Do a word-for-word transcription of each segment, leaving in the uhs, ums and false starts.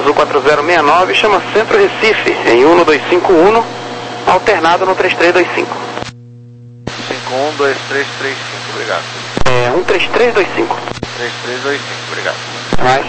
Azul quatro zero seis nove, chama Centro Recife, em um dois cinco um, alternado no três três dois cinco. cinco um dois três três cinco, obrigado. É, um três três dois cinco. três três dois cinco, obrigado. Mais.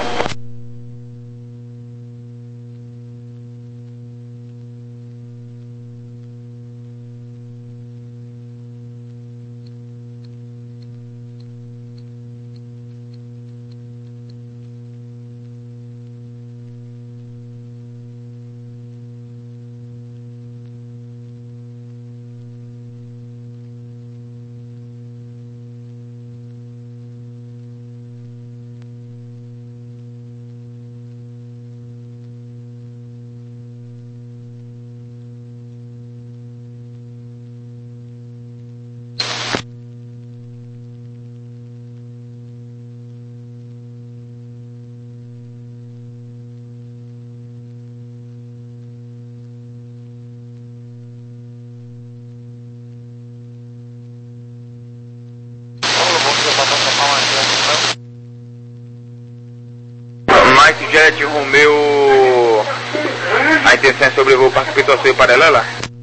Mike Jet Romeo, a intenção é sobrevoo para situação paralela?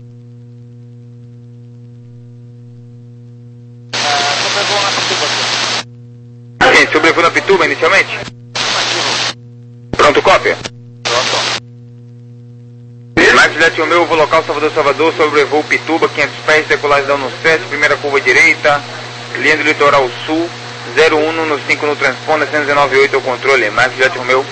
Quem sobrevoo na Pituba inicialmente? Pronto, cópia? Pronto. Mike Jet Romeo, voo local Salvador Salvador, sobrevoo Pituba, quinhentos pés, decolagem da sete, primeira curva direita, linha do litoral sul, zero um no cinco no transponder, cento e dezenove oito é o controle, Mike Jet Romeo.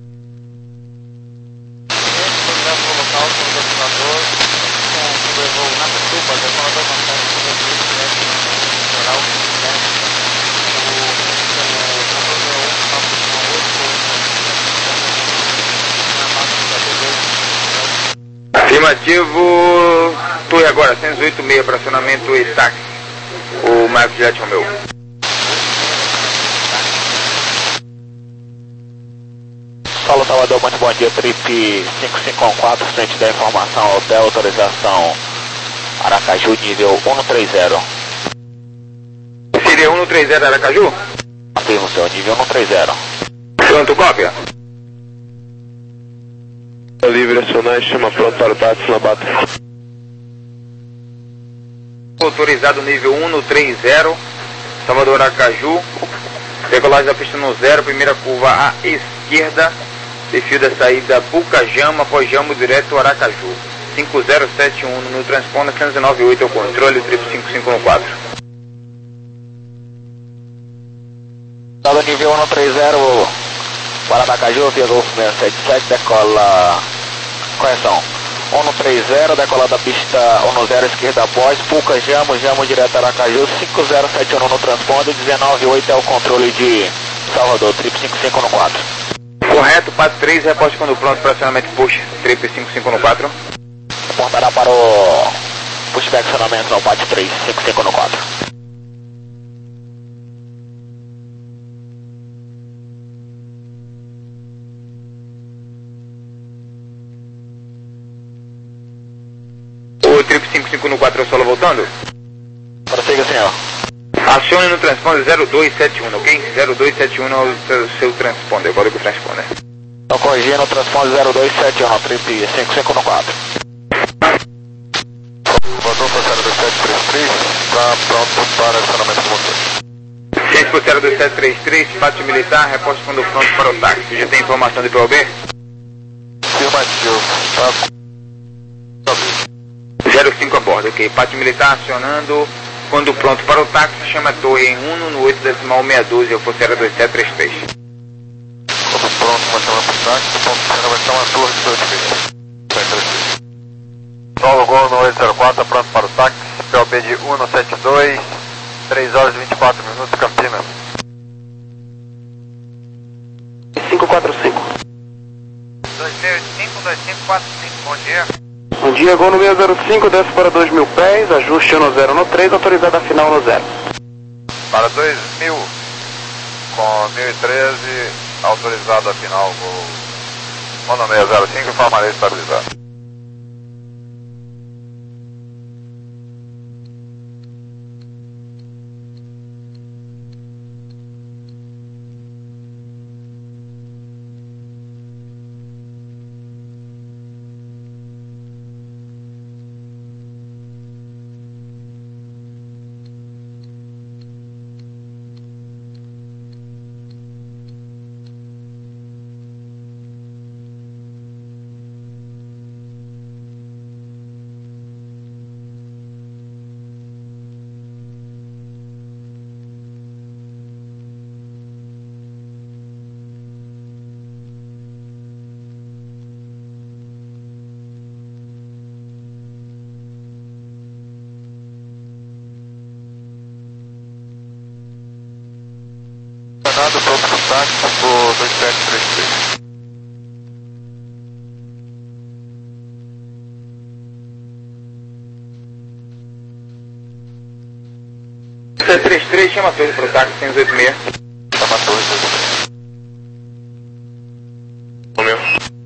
Afirmativo, torre agora, cento e oito seis para acionamento e táxi, o Mike Jet Romeo. Paulo Salvador, muito bom dia, trip cinco cinco um quatro, frente da informação, hotel, autorização Aracaju, nível cento e trinta. Seria cento e trinta Aracaju? Afirmo, senhor, nível cento e trinta. Pronto, cópia? Livre acionar, chama pronto para o táxi na bata. Autorizado nível cento e trinta, Salvador Aracaju, decolagem da pista no zero, primeira curva à esquerda, perfil da saída Pucajama, após Jamo direto Aracaju, cinco zero sete um no transponder, cento e dezenove oito é o controle, trip cinco cinco um quatro. Salvador nível cento e trinta, para Aracaju, via Golfo seis sete sete, decola, correção, cento e trinta, decola da pista dez esquerda após, Pucajama, Jamo direto Aracaju, cinco zero sete um no transponder, dezenove oito é o controle de Salvador, trip cinco cinco um quatro. Correto, Pato três, reposte quando pronto para acionamento push, trip cinco cinco um quatro. Apontará para o pushback acionamento no Pato três, cinco cinco um quatro. O trip cinco cinco um quatro é o solo voltando? Prossiga, senhor. Acione no transponder zero dois sete um, ok? zero dois sete um é o seu, seu transponder, código o transponder. Estou corrigindo o transponder zero dois sete um, trip cinco cinco um quatro. Voltou para zero dois sete três três, está pronto para acionamento do motor. Ciente por zero dois sete três três, pátio militar, reposte quando pronto para o táxi. Já tem informação de P O B? Afirmativo, tá. zero cinco a bordo, ok. Pátio militar acionando. Quando pronto para o táxi, chama a torre em um no oito decimal seis um dois, eu for zero dois sete três três. Quando pronto para chamar para o táxi, o ponto de cena vai estar uma torre de dois três. Solo Gol no oito zero quatro, pronto para o táxi, P O B de cento e setenta e dois, três horas e vinte e quatro minutos, Campinas. cinco quatro cinco. dois seis cinco, dois cinco quatro cinco, bom dia. Bom dia, Gol no seis zero cinco, desce para dois mil pés, ajuste no zero no três, autorizada a final no zero. Para dois mil, com mil e treze, autorizado a final, vou no seis zero cinco, informarei estabilizado. táxi por dois sete três três. sete três três, chama a torre para o táxi cento e oitenta e seis. Chama a torre cento e oitenta e seis. O meu.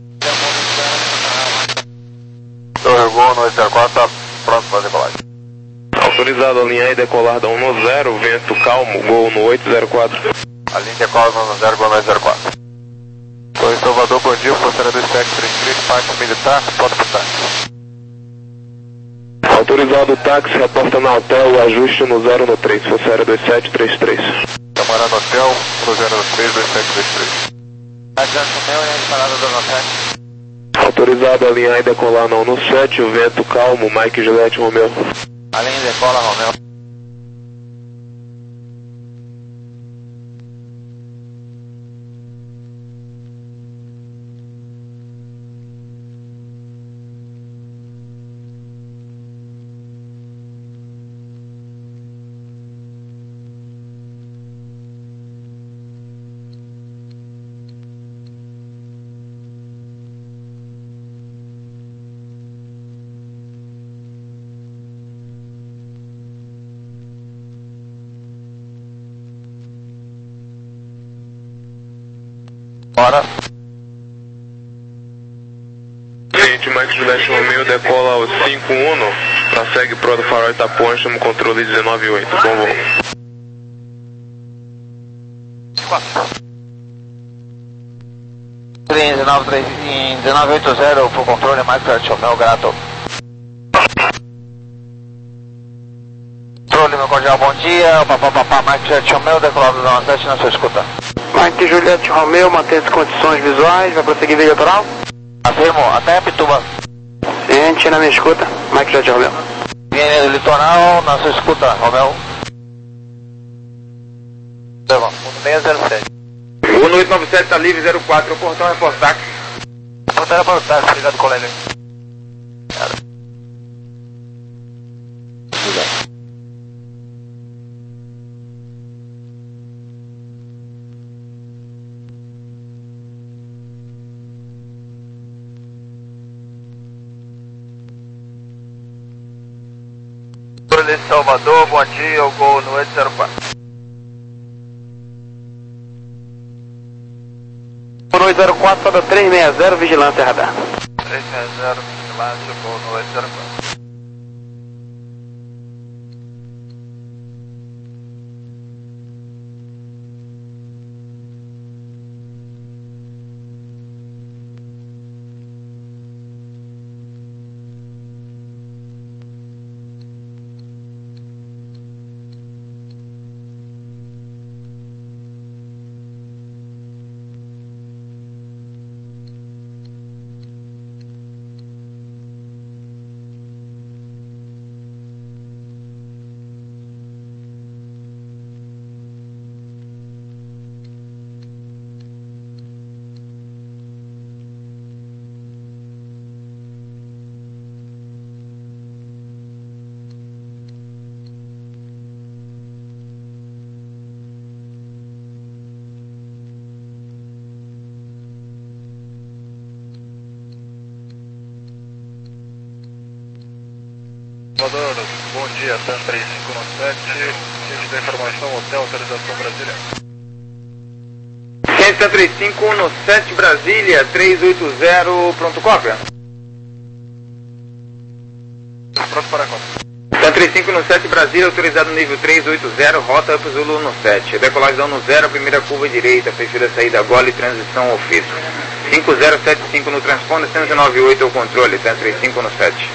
Torre Gol no oito zero quatro, tá pronto para decolagem. Autorizado a linha e decolar da um no zero, vento calmo, Gol no oito zero quatro. A linha decola no zero Gol no oito zero quatro. Torre Salvador, bom dia, Força dois sete três três, parte militar, pode pro táxi. Autorizado o táxi, reporta na hotel, ajuste no zero no três, Força dois sete três três. Camarada no hotel, no zero no três, dois sete três três. Adiante o meu e a parada do sete. Autorizado a linha e decolar na um no sete, o vento calmo, Mike Juliette Romeu. A linha decola, Romeu. Bora. Gente, Mike Juliette Romeu decola ao cinco um, prossegue pro do Farol Itapuã, chama o controle dezenove oito. Bom voo. Em dezenove oitenta, pro controle, Mike Juliette Romeu, grato. Controle, meu cordial, bom dia. Papapá, Mike Juliette Romeu, decolado do Zona sete na sua escuta. Mike Juliette Romeu, mantém-se condições visuais, vai prosseguir via litoral? Afirmo, até Pituba. Ciente, na minha escuta, Mike Juliette Romeu. Linha do litoral, na sua escuta, Romeu. seis zero sete. O no oito nove sete tá livre, zero quatro, o portão é por táxi. Portão para o táxi, obrigado, colega. Torre de Salvador, bom dia, o Gol no oito zero quatro. Por oito zero quatro, sobe três seis zero, vigilância radar. três seis zero, vigilância, o Gol no oito zero quatro. Salvador, bom dia, Sam três cinco um sete, ciente da informação, hotel, autorização Brasília. Ciência três cinco um sete Brasília, três oito zero, pronto, cópia. Pronto para a conta. Ciência três cinco um sete Brasília, autorizado nível três oito zero, rota Up Zulu no sete. Decolagem no zero, primeira curva direita, perfil da saída Gole, transição ao fito. cinco zero sete cinco no transponder, cento e noventa e oito ao controle, Ciência três cinco um sete.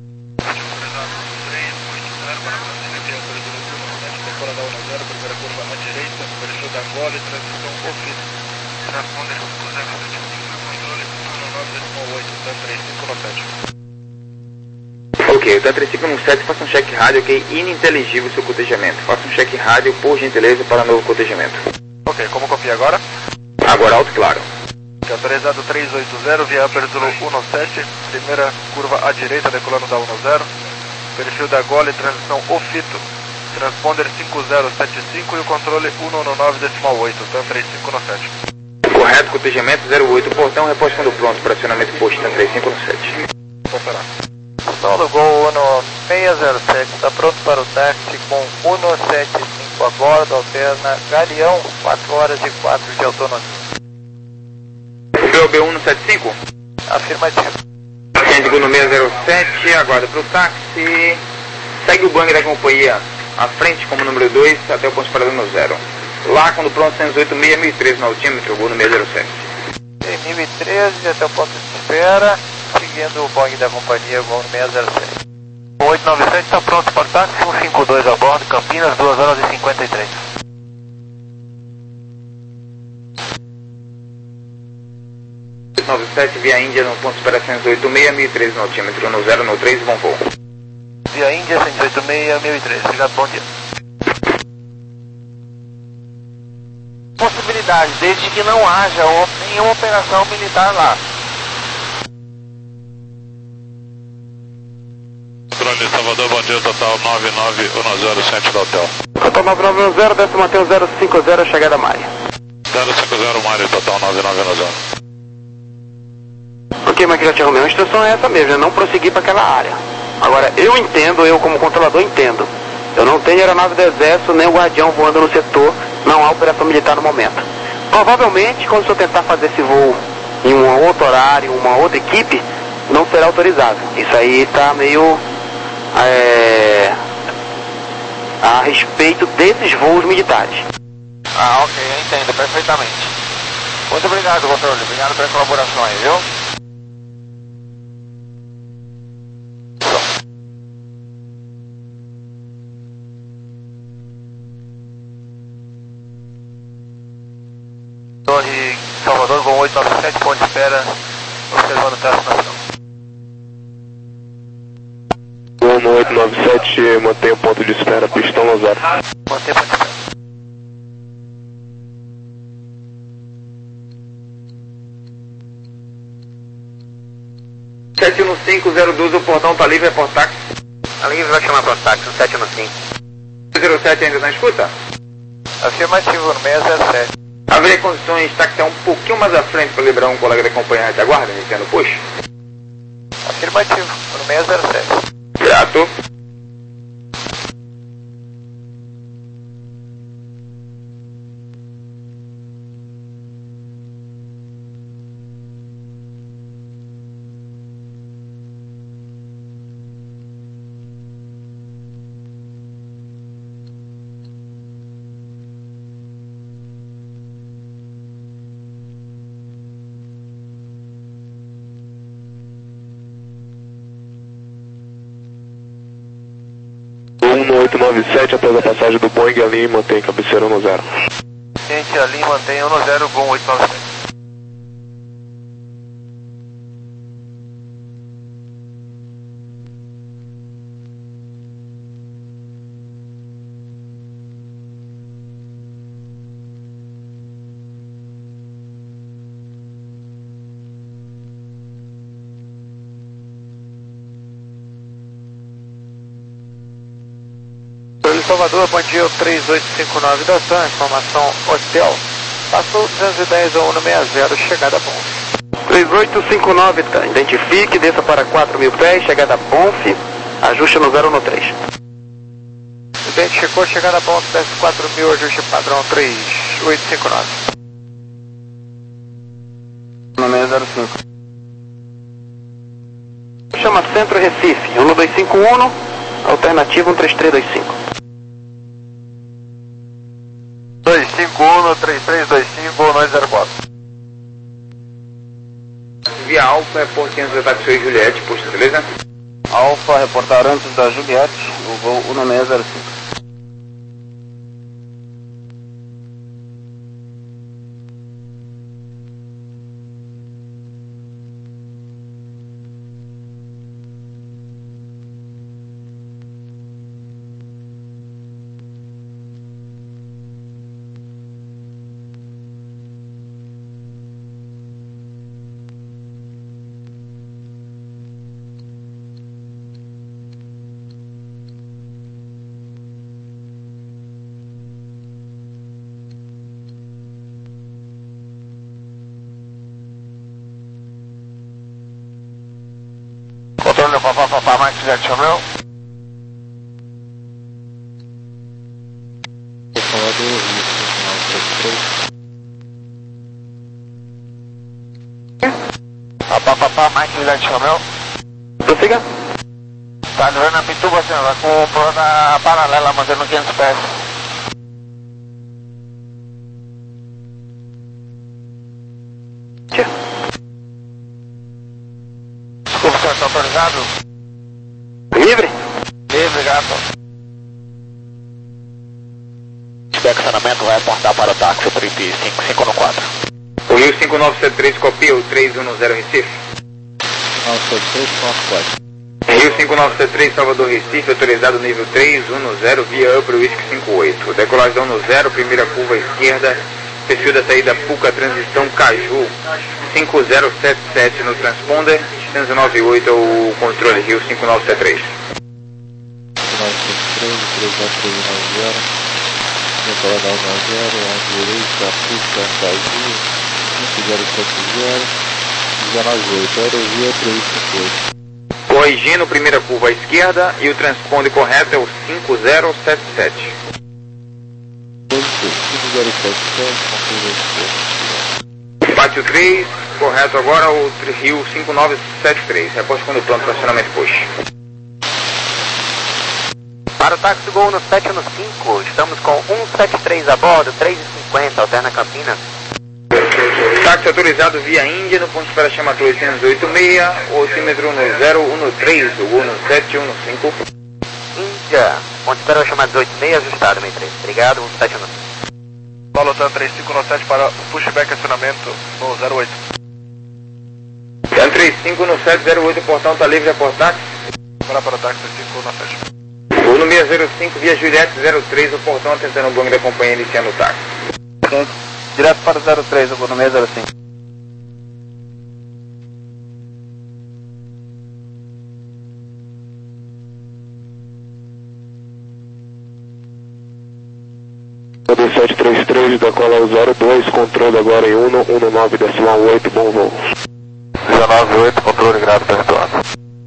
Primeira curva à direita, perfil da Gole, transição ao fito. Transponder controle um nove oito, três cinco um sete. Ok, o T três cinco um sete, faça um cheque rádio, ok? Ininteligível seu cotejamento. Faça um cheque rádio, por gentileza, para novo cotejamento. Ok, como copia agora? Agora alto e claro. Autorizado três oito zero, via Upper Zulu um sete, primeira curva à direita, decolando da um zero. Perfil da Gole, transição ao fito. Transponder cinco zero sete cinco e o controle cento e dezenove decimal oito, TAM trinta e cinco no sete. Correto, cotejamento zero oito, portão, reposto quando pronto, para acionamento posto, TAM trinta e cinco no sete. Operar. Solo Gol uno seis zero sete, está pronto para o táxi com cento e setenta e cinco a bordo, alterna Galeão, quatro horas e quatro de autonomia. B O B cento e setenta e cinco? Afirmativo. Segundo seis zero sete, aguarda para o táxi. Segue o Boeing da companhia à frente como número dois até o ponto de parada no zero. Lá, quando pronto, cento e oito seis mil e treze no altímetro, voo no seis zero sete. mil e treze até o ponto de espera, seguindo o Boeing da companhia voo no seis zero sete. oito nove sete está pronto para o táxi, cento e cinquenta e dois a bordo, Campinas, duas horas e cinquenta e três. oito nove sete, via Índia no ponto de espera cento e oito seis mil e treze no altímetro, no zero, no três, bom voo. Via Índia, cento e oito seis mil e treze, obrigado, bom dia. Possibilidade, desde que não haja nenhuma operação militar lá. Controle de Salvador, bom dia, total nove nove um zero, centro do hotel. Total nove nove um zero, desce Mateus zero cinco zero, chegada Mário. zero cinco zero, Mário, total nove nove um zero. Porque, Maquilete Romeu, a instrução é essa mesmo, é não prosseguir para aquela área. Agora, eu entendo, eu como controlador entendo. Eu não tenho aeronave do Exército, nem o Guardião voando no setor, não há operação militar no momento. Provavelmente, quando eu tentar fazer esse voo em um outro horário, uma outra equipe, não será autorizado. Isso aí está meio é, a respeito desses voos militares. Ah, ok, eu entendo perfeitamente. Muito obrigado, controle. Obrigado pela colaboração aí, viu? Torre Salvador, voo oito nove sete, ponto de espera, observando o teste nacional. Voo no oito nove sete, mantém o ponto de espera, pistão no zero. Mantém ponto de espera. sete um cinco zero doze, o portão está livre, é por táxi. A livre vai chamar para o táxi, sete um cinco. zero sete ainda não escuta? Afirmativo, no seis zero sete. Haveria condições de táxi um pouquinho mais à frente para liberar um colega de acompanhante. Aguarda, iniciando o push. Afirmativo, no seis zero sete. Grato. um oito nove sete, após a passagem do Boeing ali, mantém cabeceira no zero. Gente, ali mantém um zero, voo oito nove sete. Salvador, bom dia, três oito cinco nove da TAM, informação hotel, passou duzentos e dez a um no sessenta, chegada Bonf. três oito cinco nove, tá, identifique, desça para quatro mil pés, chegada Bonf, ajuste no zero no três. Identificou, chegada Bonf, desce quatro mil, ajuste padrão três oito cinco nove. No seis zero cinco. Chama Centro Recife, um dois cinco um, alternativo um três três dois cinco. dois cinco um, três três dois cinco, nove zero quatro. Via Alfa, reporte antes da taxi Juliette, posto, beleza? Alfa, reportar antes da Juliette, o voo um seis zero cinco. Pá, pá, pá, pá, Mike Jet Romeo. Pá, pá, pá, pá, Mike Jet Romeo. Prossiga. Tá vendo a Pituba, senhor, tá com o plano paralela, mantendo quinhentos pés. Desculpa, senhor, tá autorizado? Livre? Livre, gato. Se estacionamento vai apontar para o táxi trip cinco cinco no quatro. O Rio cinco nove sete três copia o três um zero Recife. nove sete três, quatro quatro. Rio cinco nove sete três Salvador Recife, autorizado nível três um zero via Upper Whisky cinco oito. Decolagem no zero, primeira curva à esquerda, perfil da saída Puca, transição Caju, cinco zero sete sete no transponder, seiscentos e noventa e oito é o controle, Rio cinco nove sete três. nove sete três, três nove três nove zero. Decolada um zero, à direita, Puca, Caju, cinco zero sete zero, dezenove oito. Aerovia três cinco oito. Corrigindo, primeira curva à esquerda e o transponder correto é o cinco zero sete sete. cinco zero sete sete, Bate o três, correto agora o Rio cinco nove sete três, reposto quando plano estacionamento push. Para o táxi Gol no sete um cinco, estamos com um sete três a bordo, três e cinquenta, alterna Campinas. Táxi autorizado via Índia no ponto de espera chama oitocentos e oitenta e seis, altímetro no zero um três, o Gol no sete um cinco. Índia, ponto de espera chamada dezoito e seis, ajustado, meio três. Obrigado, um sete um cinco. Paulo Tan três cinco nove sete para pushback acionamento no zero oito. Dan três cinco no sete zero oito, o portão está livre, reportar. Para para o táxi cinco nove sete. Gol no seis zero cinco via Juliette zero três, o portão atentando o bong da companhia iniciando o táxi. Direto para o zero três, eu vou no seis zero cinco. sete três três, decola o zero dois, controle agora em um um nove decimal oito, bom voo. dezenove oito, controle grado para retorno.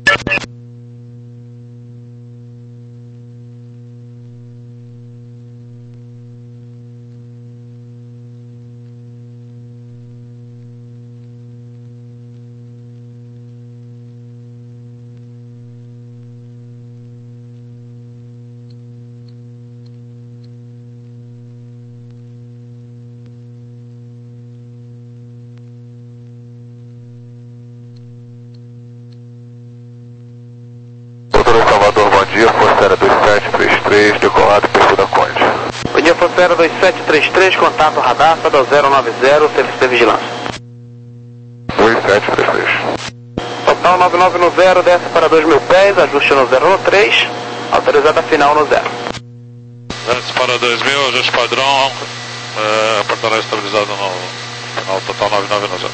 Salvador, bom dia, Força Aérea dois sete três três, decolado, perfil da Conde. Bom dia, Força Aérea dois sete três três, contato radar, Sada zero nove zero, serviço de vigilância. dois sete três três. Total nove nove no zero, desce para dois mil pés, ajuste no zero no três, autorizada final no zero. Desce para dois mil, ajuste padrão, é, portaria estabilizado no final, total nove nove no zero.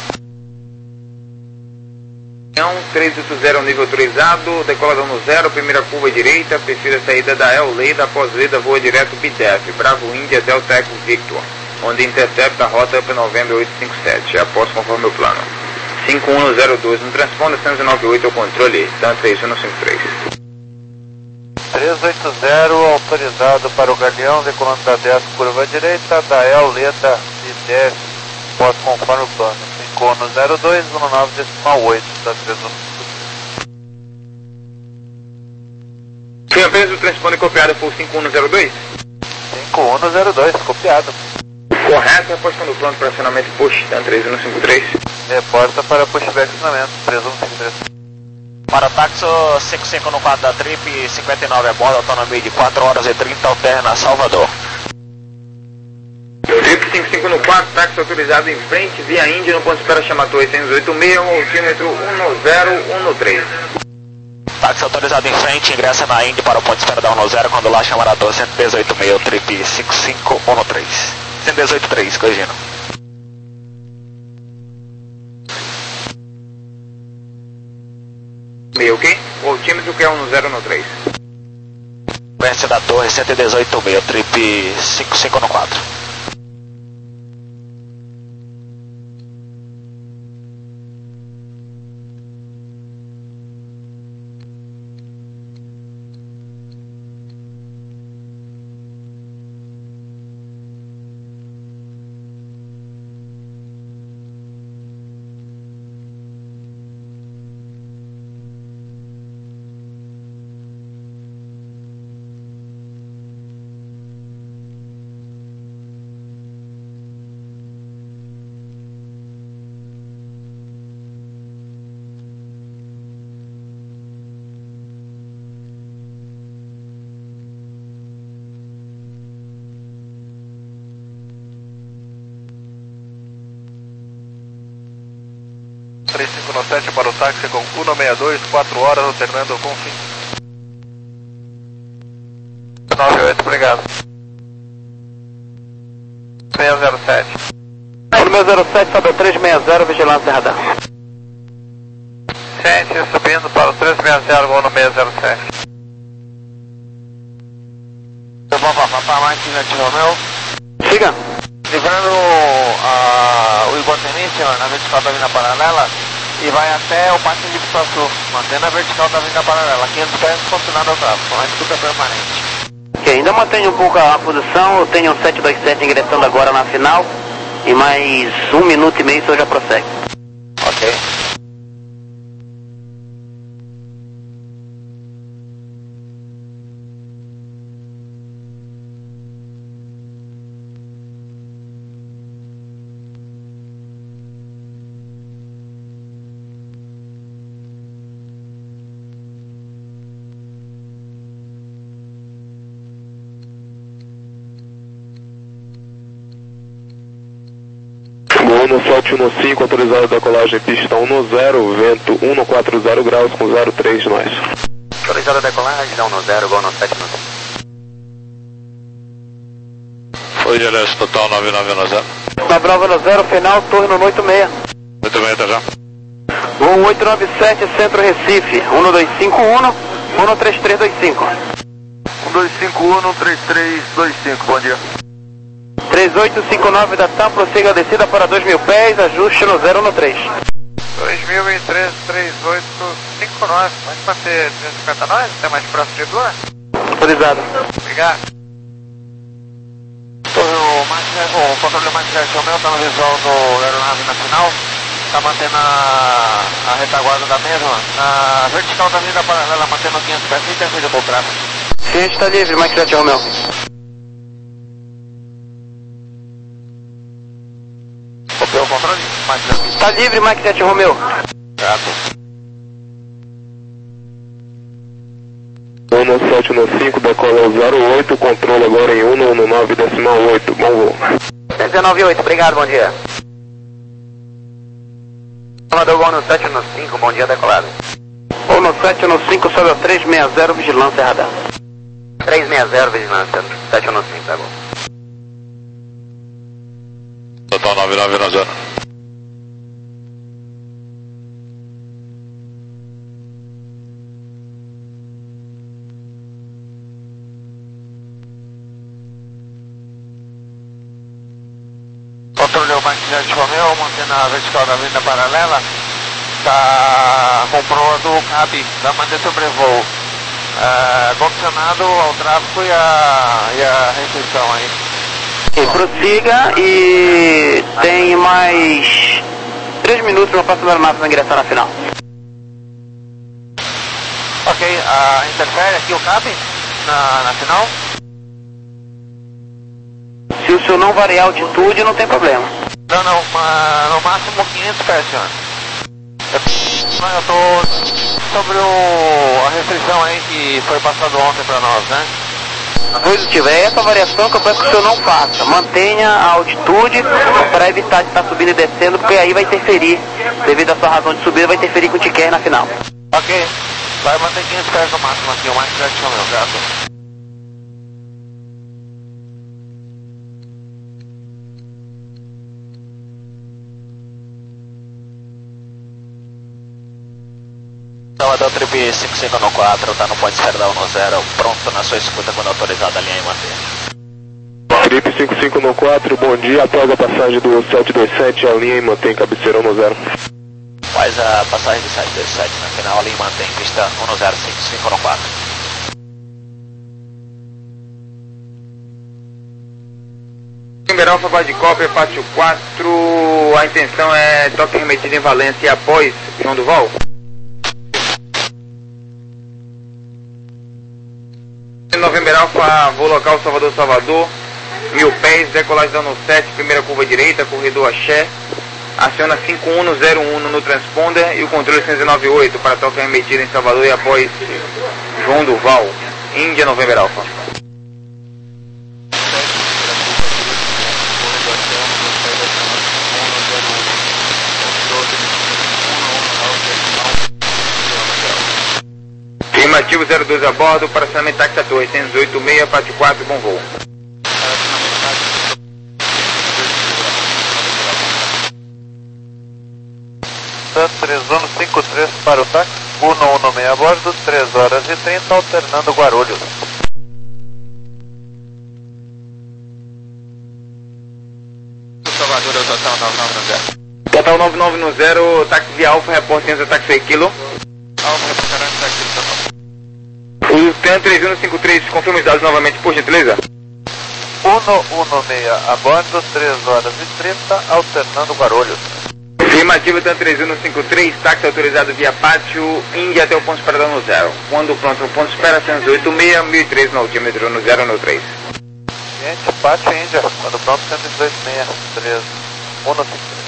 três oito zero, nível autorizado, decolador no zero, primeira curva direita, perfil da saída da El Leida, após Leida, voa direto B D F, Bravo Índia, Delta Eco Victor, onde intercepta a rota Up November oito cinco sete, após conforme o plano. cinco um zero dois, no transponder seiscentos e noventa e oito, o controle, Dan três um cinco três. três oito zero, autorizado para o Galeão, decolando da dez, curva direita, da El Leida, B D F, após conforme o plano. cinco um zero dois, um nove decimal oito, da três um cinco. Foi apenas o transponder copiado por cinco um zero dois? cinco um zero dois, copiado. Correto, repostando o plano para acionamento push, Dan três um cinco três. Reporta para pushback acionamento, três um cinco três. Para táxi cinco cinco no quatro da Trip, cinquenta e nove a bordo, autonomia de quatro horas e trinta, alterna Salvador. Trip cinco cinco no quatro, táxi autorizado em frente, via Índia, no ponto de espera chamatou oitocentos e oitenta e seis, altímetro um zero um três. Táxi autorizado em frente, ingressa na Indy para o ponto de espera da um zero, quando lá chamará cento e dezoito e seis, Trip cinco cinco um três. cento e dezoito e três, corrigindo. Meio, ok? O altímetro que é um zero um três. Vence da torre cento e dezoito e seis, Trip cinco cinco no quatro. três cinco no sete para o táxi com um sessenta e dois, quatro horas, alternando com fim. nove oito, obrigado. seis zero sete. No meu zero sete, sobe três seis zero, vigilância radar. Ciência subindo para o três seis zero, voo no seis zero sete. Eu vou para a máquina de Romeu. Siga. Livrando uh, o Iguatemi, senhor, na vertical da vinda paralela, e vai até o Pátio de Sul, mantendo a vertical da vinda paralela, quinhentos pés, continuando o tráfego, uma escuta permanente. Ok, ainda mantenho um pouco a posição, eu tenho um sete dois sete ingressando agora na final, e mais um minuto e meio o senhor já prossegue. Ok. um sete um cinco, autorizado decolagem, pista um zero, vento um quatro zero graus com zero três nós. Autorizado decolagem, dá um zero, gol no sete um cinco. Foi G L S total nove nove zero. nove nove zero, final, torre no oito seis. oito seis, tá já. Voo oito nove sete, Centro Recife, um dois cinco um, um três três dois cinco. um dois cinco um, três três dois cinco, bom dia. três oito cinco nove da TAM, prossiga a descida para dois mil pés, ajuste no zero um três. dois mil e três, três oito cinco nove, pode manter trezentos e cinquenta nós, até mais próximo de duas? Autorizado. Obrigado. O controle máquina de Romeu está no visual do aeronave na final, está mantendo a, a retaguarda da mesma, na vertical da vinda paralela, mantendo quinhentos pés, e tem feito o tráfego. Sim, está livre, máquina de Romeu. Copiou o controle? Máquina. Está livre, máquina de Romeu. Gato. um sete um cinco, decola zero oito, controle agora em um nove decimal oito, bom voo. dezenove oito, obrigado, bom dia. Salvador, gol no sete um cinco, bom dia, decolado. Gol no sete um cinco, sobe ao três seis zero, vigilância radar. três seis zero, vigilância, sete um cinco, tá bom. Total nove nove zero. Controle o máquina de Romeu, mantendo a vertical da vinda paralela, está comprovando o C A B da manter sobrevoo, é, condicionado ao tráfego e a, e a restrição aí. E prossiga e tem mais três minutos para passar a aeronave para ingressar na final. Ok, ah, interfere aqui o C A B na, na final? Se o senhor não variar a altitude, não tem problema. Não, não, mas no máximo quinhentos pés, senhor. Eu, eu tô sobre o, a restrição aí que foi passado ontem para nós, né? Se tiver essa variação que eu peço que o senhor não faça, mantenha a altitude para evitar de estar subindo e descendo, porque aí vai interferir, devido à sua razão de subida, vai interferir com o ticket na final. Ok, vai manter quinhentos pés no máximo aqui, o mais que já meu gato. Salvador Trip cinco cinco no quatro, tá no ponto esfera um zero, pronto na sua escuta quando autorizado a linha e manter. Trip cinco cinco no quatro, bom dia, após a passagem do sete dois sete, a linha e mantém cabeceira um zero. Faz a passagem do sete dois sete na final, a linha e mantém pista um zero cinco cinco no quatro. Timber Alpha, base de cópia, pátio quatro, a intenção é toque remetido em Valência e após João Duval. November Alpha, voo local Salvador, Salvador, mil pés, decolagem dando sete, primeira curva direita, corredor Axé, aciona cinco um zero um no transponder e o controle cento e nove oito para toque remetido em Salvador e após João Duval, Índia November Alpha. Afirmativo zero dois a bordo, para acionamento táxi à torre, cento e dezoito, seis, parte quatro, bom voo. TAM três um cinco três para o táxi, um um seis a bordo, três horas e trinta, alternando Guarulhos. Salvador, total nove nove nove zero. Total nove nove nove zero, táxi via Alfa, reporte Enzo, táxi seis quilo. Alfa, reporte táxi total. O TAM três um cinco três, confirma os dados novamente, por gentileza. um um seis a bordo, três horas e trinta, alternando Guarulhos. Afirmativa TAM três um cinco três, táxi autorizado via pátio, Índia até o ponto de espera no zero. Quando pronto, o ponto de espera cento e dezoito, seis, mil e três no altímetro no zero no três. Gente, pátio Índia, quando pronto cento e dezoito, seis, três, um cinco três.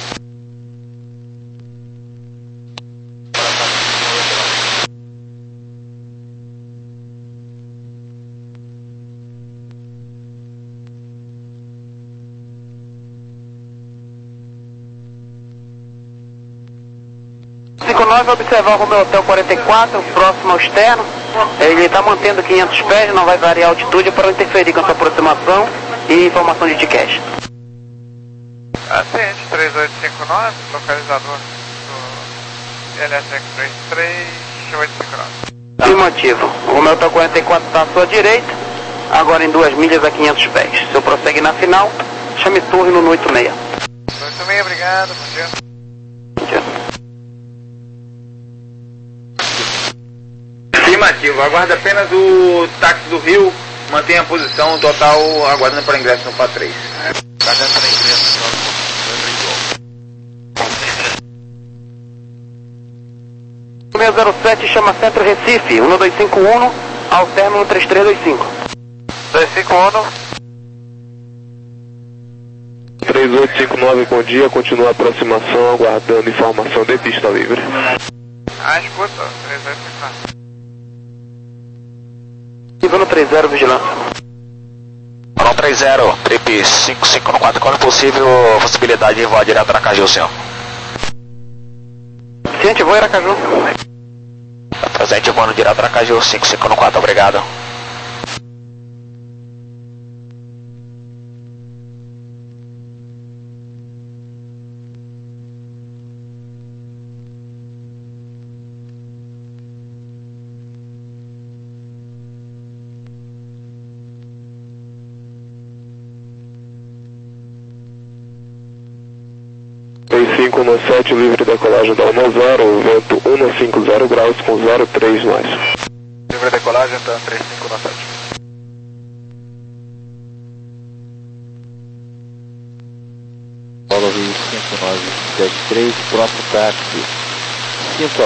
cinco nove, observar o Romeo Hotel quarenta e quatro, próximo ao externo. Ele está mantendo quinhentos pés, não vai variar a altitude para não interferir com a sua aproximação e informação de ticket. Ascendente três oito cinco nove, localizador do L S X três três oito cinco nove. Afirmativo. O Romeo Hotel quarenta e quatro está à sua direita, agora em duas milhas a quinhentos pés. Se eu prossegue na final, chame torre no oito seis. oito seis, obrigado, bom dia. Bom dia. Afirmativo, aguarda apenas o táxi do Rio, mantenha a posição total, aguardando para ingresso no P A três. Aguardando para ingresso no seis zero sete, chama Centro Recife, um dois cinco um, alterno no três três dois cinco. dois cinco um. três oito cinco nove, bom dia, continua a aproximação, aguardando informação de pista livre. Ah, escuta, três oito cinco nove. Nível no três zero, vigilância. Balão três zero, trip cinco cinco quatro, quando possível, possibilidade de voar direto para Aracaju, senhor. Ciente, vou Aracaju. Presente, voando direto para Aracaju, cinco cinco quatro, obrigado. três cinco um sete, livre decolagem da um zero, vento cento e cinquenta graus com zero três mais. Livre decolagem, TAM três cinco um sete. Paulo Rio cinco nove sete três, próximo táxi cinco